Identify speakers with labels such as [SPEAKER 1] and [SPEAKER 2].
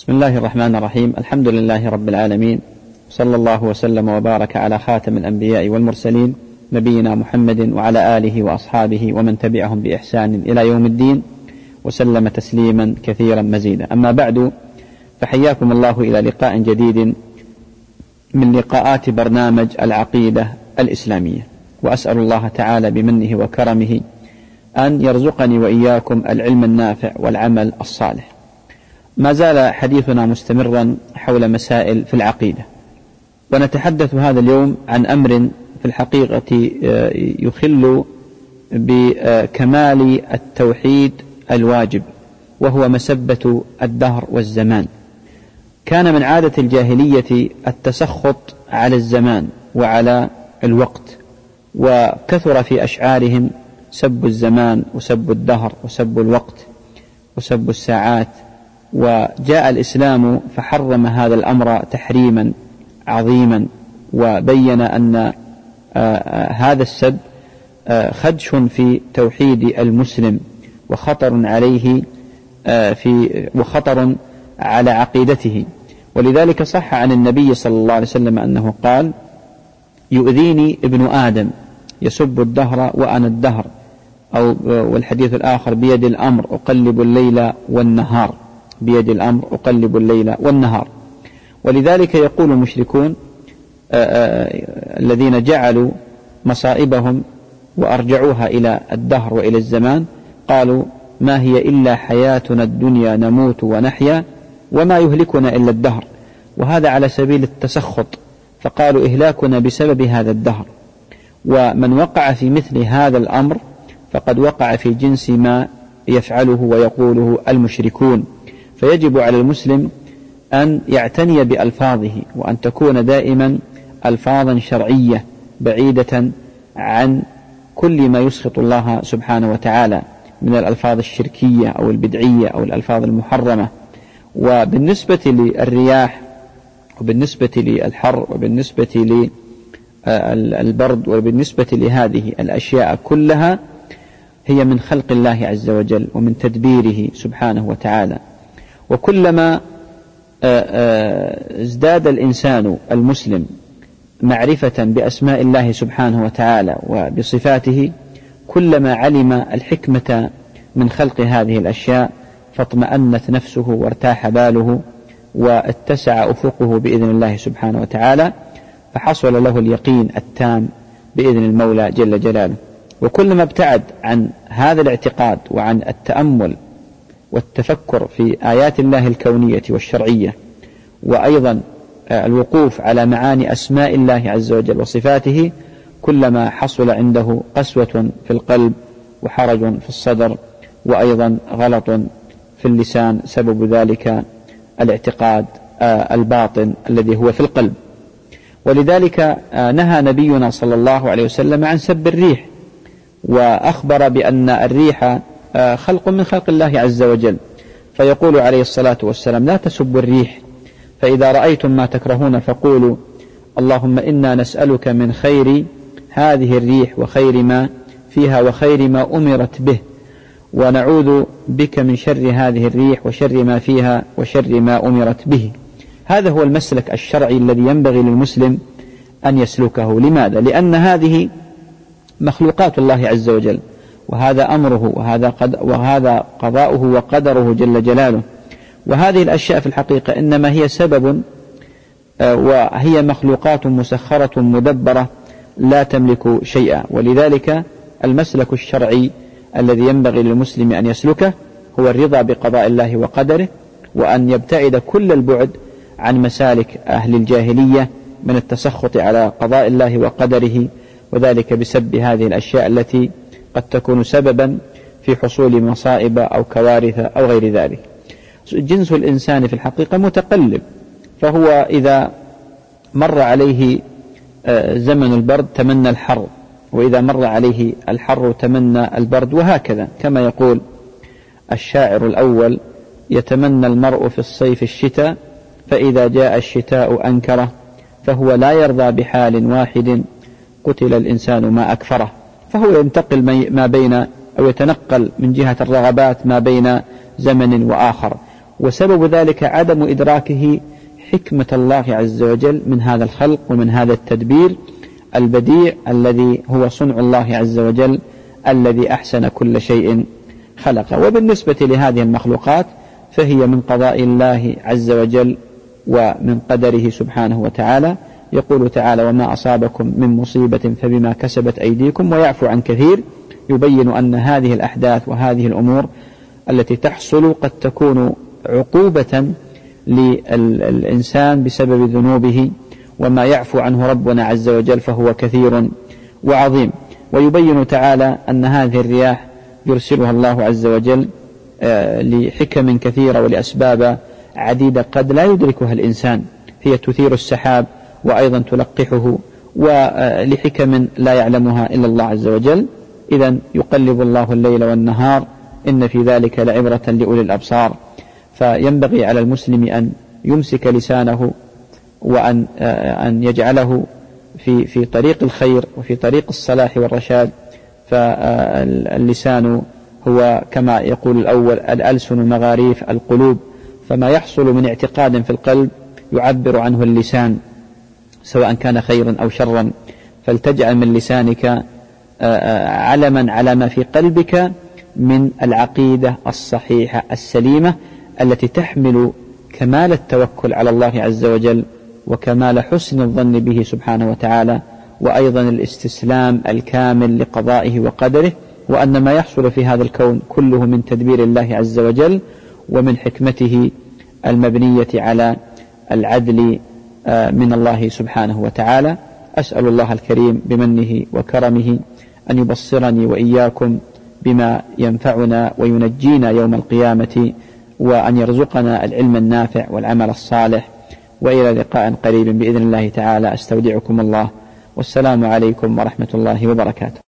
[SPEAKER 1] بسم الله الرحمن الرحيم. الحمد لله رب العالمين، صلى الله وسلم وبارك على خاتم الأنبياء والمرسلين نبينا محمد وعلى آله وأصحابه ومن تبعهم بإحسان إلى يوم الدين، وسلم تسليما كثيرا مزيدا. أما بعد، فحياكم الله إلى لقاء جديد من لقاءات برنامج العقيدة الإسلامية، وأسأل الله تعالى بمنه وكرمه أن يرزقني وإياكم العلم النافع والعمل الصالح. ما زال حديثنا مستمرا حول مسائل في العقيدة، ونتحدث هذا اليوم عن أمر في الحقيقة يخل بكمال التوحيد الواجب، وهو مسبة الدهر والزمان. كان من عادة الجاهلية التسخط على الزمان وعلى الوقت، وكثر في أشعارهم سب الزمان وسب الدهر وسب الوقت وسب الساعات. وجاء الإسلام فحرم هذا الأمر تحريما عظيما، وبين أن هذا السب خدش في توحيد المسلم وخطر عليه وخطر على عقيدته. ولذلك صح عن النبي صلى الله عليه وسلم أنه قال: يؤذيني ابن آدم يسب الدهر وأنا الدهر، أو والحديث الآخر: بيد الأمر أقلب الليل والنهار، بيد الأمر أقلب الليل والنهار. ولذلك يقول المشركون الذين جعلوا مصائبهم وأرجعوها إلى الدهر وإلى الزمان، قالوا: ما هي إلا حياتنا الدنيا نموت ونحيا وما يهلكنا إلا الدهر. وهذا على سبيل التسخط، فقالوا إهلاكنا بسبب هذا الدهر. ومن وقع في مثل هذا الأمر فقد وقع في جنس ما يفعله ويقوله المشركون. فيجب على المسلم أن يعتني بألفاظه، وأن تكون دائما ألفاظا شرعية بعيدة عن كل ما يسخط الله سبحانه وتعالى من الألفاظ الشركية أو البدعية أو الألفاظ المحرمة. وبالنسبة للرياح، وبالنسبة للحر، وبالنسبة للبرد، وبالنسبة لهذه الأشياء كلها، هي من خلق الله عز وجل ومن تدبيره سبحانه وتعالى. وكلما ازداد الإنسان المسلم معرفة بأسماء الله سبحانه وتعالى وبصفاته، كلما علم الحكمة من خلق هذه الأشياء، فاطمأنت نفسه وارتاح باله واتسع أفقه بإذن الله سبحانه وتعالى، فحصل له اليقين التام بإذن المولى جل جلاله. وكلما ابتعد عن هذا الاعتقاد وعن التأمل والتفكر في آيات الله الكونية والشرعية، وأيضا الوقوف على معاني أسماء الله عز وجل وصفاته، كلما حصل عنده قسوة في القلب وحرج في الصدر، وأيضا غلط في اللسان، سبب ذلك الاعتقاد الباطن الذي هو في القلب. ولذلك نهى نبينا صلى الله عليه وسلم عن سب الريح، وأخبر بأن الريح خلق من خلق الله عز وجل، فيقول عليه الصلاة والسلام: لا تسبوا الريح، فإذا رأيتم ما تكرهون فقولوا: اللهم إنا نسألك من خير هذه الريح وخير ما فيها وخير ما أمرت به، ونعوذ بك من شر هذه الريح وشر ما فيها وشر ما أمرت به. هذا هو المسلك الشرعي الذي ينبغي للمسلم أن يسلكه. لماذا؟ لأن هذه مخلوقات الله عز وجل، وهذا أمره، وهذا قضاؤه وقدره جل جلاله. وهذه الأشياء في الحقيقة إنما هي سبب، وهي مخلوقات مسخرة مدبرة لا تملك شيئا. ولذلك المسلك الشرعي الذي ينبغي للمسلم أن يسلكه هو الرضا بقضاء الله وقدره، وأن يبتعد كل البعد عن مسالك أهل الجاهلية من التسخط على قضاء الله وقدره، وذلك بسب هذه الأشياء التي قد تكون سببا في حصول مصائب أو كوارث أو غير ذلك. جنس الإنسان في الحقيقة متقلب، فهو إذا مر عليه زمن البرد تمنى الحر، وإذا مر عليه الحر تمنى البرد، وهكذا. كما يقول الشاعر الأول: يتمنى المرء في الصيف الشتاء، فإذا جاء الشتاء أنكره، فهو لا يرضى بحال واحد، قتل الإنسان ما أكفره. فهو ينتقل ما بين، أو يتنقل من جهة الرغبات ما بين زمن وآخر. وسبب ذلك عدم إدراكه حكمة الله عز وجل من هذا الخلق ومن هذا التدبير البديع الذي هو صنع الله عز وجل الذي أحسن كل شيء خلقه. وبالنسبة لهذه المخلوقات فهي من قضاء الله عز وجل ومن قدره سبحانه وتعالى. يقول تعالى: وما أصابكم من مصيبة فبما كسبت أيديكم ويعفو عن كثير، يبين أن هذه الأحداث وهذه الأمور التي تحصل قد تكون عقوبة للإنسان بسبب ذنوبه، وما يعفو عنه ربنا عز وجل فهو كثير وعظيم. ويبين تعالى أن هذه الرياح يرسلها الله عز وجل لحكم كثيرة ولأسباب عديدة قد لا يدركها الإنسان، هي تثير السحاب وأيضا تلقحه، ولحكم لا يعلمها إلا الله عز وجل. إذن يقلب الله الليل والنهار، إن في ذلك لعبرة لأولي الأبصار. فينبغي على المسلم أن يمسك لسانه وأن يجعله في طريق الخير وفي طريق الصلاح والرشاد. فاللسان هو كما يقول الأول: الألسن مغاريف القلوب، فما يحصل من اعتقاد في القلب يعبر عنه اللسان سواء كان خيرا أو شرا. فلتجعل من لسانك علما على ما في قلبك من العقيدة الصحيحة السليمة التي تحمل كمال التوكل على الله عز وجل وكمال حسن الظن به سبحانه وتعالى، وأيضا الاستسلام الكامل لقضائه وقدره، وأن ما يحصل في هذا الكون كله من تدبير الله عز وجل ومن حكمته المبنية على العدل من الله سبحانه وتعالى. أسأل الله الكريم بمنه وكرمه أن يبصرني وإياكم بما ينفعنا وينجينا يوم القيامة، وأن يرزقنا العلم النافع والعمل الصالح. وإلى لقاء قريب بإذن الله تعالى، أستودعكم الله، والسلام عليكم ورحمة الله وبركاته.